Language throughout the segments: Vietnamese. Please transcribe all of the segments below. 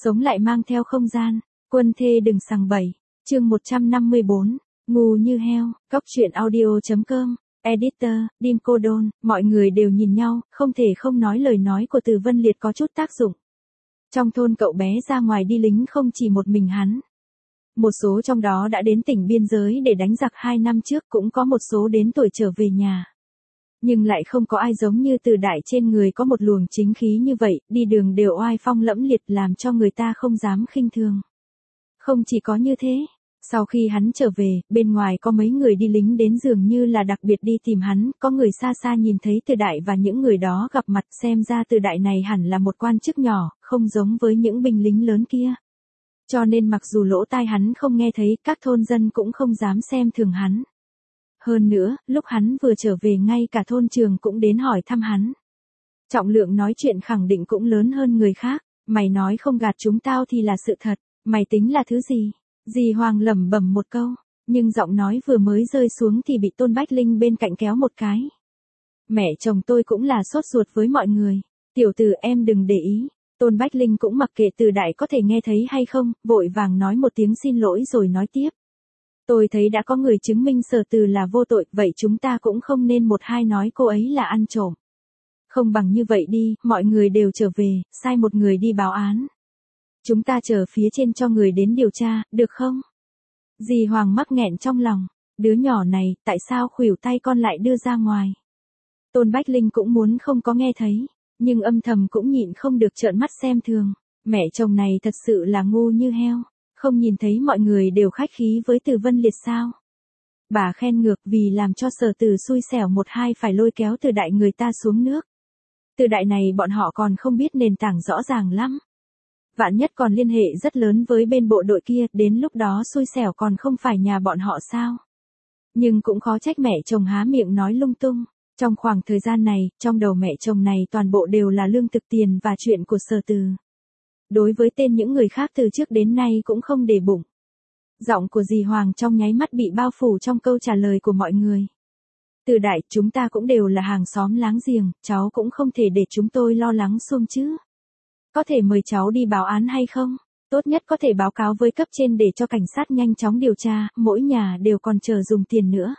Sống lại mang theo không gian, quân thê đừng sằng bậy. Chương 154, ngu như heo, cóc truyện audio.com, editor, Dim Cô Đôn, mọi người đều nhìn nhau, không thể không nói lời nói của Từ Vân Liệt có chút tác dụng. Trong thôn cậu bé ra ngoài đi lính không chỉ một mình hắn. Một số trong đó đã đến tỉnh biên giới để đánh giặc 2 năm trước, cũng có một số đến tuổi trở về nhà. Nhưng lại không có ai giống như Từ Đại, trên người có một luồng chính khí như vậy, đi đường đều oai phong lẫm liệt làm cho người ta không dám khinh thường. Không chỉ có như thế, sau khi hắn trở về, bên ngoài có mấy người đi lính đến dường như là đặc biệt đi tìm hắn, có người xa xa nhìn thấy Từ Đại và những người đó gặp mặt, xem ra Từ Đại này hẳn là một quan chức nhỏ, không giống với những binh lính lớn kia. Cho nên mặc dù lỗ tai hắn không nghe thấy, các thôn dân cũng không dám xem thường hắn. Hơn nữa, lúc hắn vừa trở về ngay cả thôn trường cũng đến hỏi thăm hắn. Trọng lượng nói chuyện khẳng định cũng lớn hơn người khác, mày nói không gạt chúng tao thì là sự thật, mày tính là thứ gì? Dì Hoàng lẩm bẩm một câu, nhưng giọng nói vừa mới rơi xuống thì bị Tôn Bách Linh bên cạnh kéo một cái. Mẹ chồng tôi cũng là sốt ruột với mọi người, tiểu tử em đừng để ý. Tôn Bách Linh cũng mặc kệ Từ Đại có thể nghe thấy hay không, vội vàng nói một tiếng xin lỗi rồi nói tiếp. Tôi thấy đã có người chứng minh Sở Từ là vô tội, vậy chúng ta cũng không nên một hai nói cô ấy là ăn trộm. Không bằng như vậy đi, mọi người đều trở về, sai một người đi báo án. Chúng ta chờ phía trên cho người đến điều tra, được không? Dì Hoàng mắc nghẹn trong lòng, đứa nhỏ này, tại sao khuỷu tay con lại đưa ra ngoài? Tôn Bách Linh cũng muốn không có nghe thấy, nhưng âm thầm cũng nhịn không được trợn mắt xem thường. Mẹ chồng này thật sự là ngu như heo, không nhìn thấy mọi người đều khách khí với Từ Vân Liệt sao? Bà khen ngược vì làm cho Sở Từ xui xẻo một hai phải lôi kéo Từ Đại người ta xuống nước. Từ Đại này bọn họ còn không biết nền tảng rõ ràng lắm. Vạn nhất còn liên hệ rất lớn với bên bộ đội kia, đến lúc đó xui xẻo còn không phải nhà bọn họ sao? Nhưng cũng khó trách mẹ chồng há miệng nói lung tung. Trong khoảng thời gian này, trong đầu mẹ chồng này toàn bộ đều là lương thực tiền và chuyện của Sở Từ. Đối với tên những người khác từ trước đến nay cũng không để bụng. Giọng của dì Hoàng trong nháy mắt bị bao phủ trong câu trả lời của mọi người. Từ Đại, chúng ta cũng đều là hàng xóm láng giềng, cháu cũng không thể để chúng tôi lo lắng xuông chứ. Có thể mời cháu đi báo án hay không? Tốt nhất có thể báo cáo với cấp trên để cho cảnh sát nhanh chóng điều tra, mỗi nhà đều còn chờ dùng tiền nữa.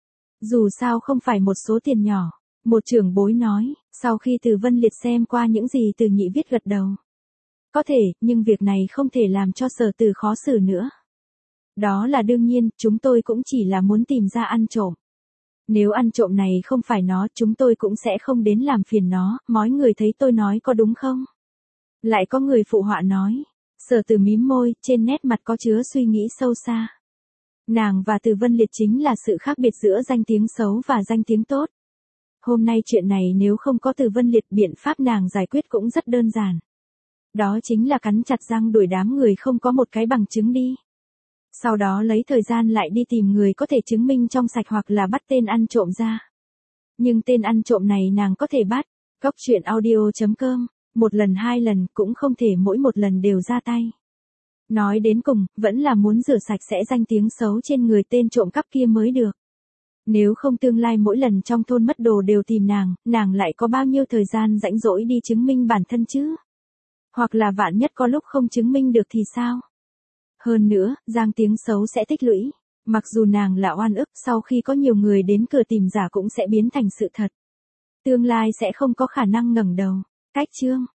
Dù sao không phải một số tiền nhỏ, một trưởng bối nói, sau khi Từ Vân Liệt xem qua những gì Từ Nhị viết gật đầu. Có thể, nhưng việc này không thể làm cho Sở Từ khó xử nữa. Đó là đương nhiên, chúng tôi cũng chỉ là muốn tìm ra ăn trộm. Nếu ăn trộm này không phải nó, chúng tôi cũng sẽ không đến làm phiền nó, mọi người thấy tôi nói có đúng không? Lại có người phụ họa nói. Sở Từ mím môi, trên nét mặt có chứa suy nghĩ sâu xa. Nàng và Từ Vân Liệt chính là sự khác biệt giữa danh tiếng xấu và danh tiếng tốt. Hôm nay chuyện này nếu không có Từ Vân Liệt, biện pháp nàng giải quyết cũng rất đơn giản. Đó chính là cắn chặt răng đuổi đám người không có một cái bằng chứng đi. Sau đó lấy thời gian lại đi tìm người có thể chứng minh trong sạch hoặc là bắt tên ăn trộm ra. Nhưng tên ăn trộm này nàng có thể bắt. Cóc truyện audio.com, một lần hai lần cũng không thể mỗi một lần đều ra tay. Nói đến cùng, vẫn là muốn rửa sạch sẽ danh tiếng xấu trên người tên trộm cắp kia mới được. Nếu không tương lai mỗi lần trong thôn mất đồ đều tìm nàng lại có bao nhiêu thời gian rảnh rỗi đi chứng minh bản thân chứ? Hoặc là vạn nhất có lúc không chứng minh được thì sao? Hơn nữa, danh tiếng xấu sẽ tích lũy. Mặc dù nàng là oan ức, sau khi có nhiều người đến cửa tìm giả cũng sẽ biến thành sự thật. Tương lai sẽ không có khả năng ngẩng đầu. Cách chương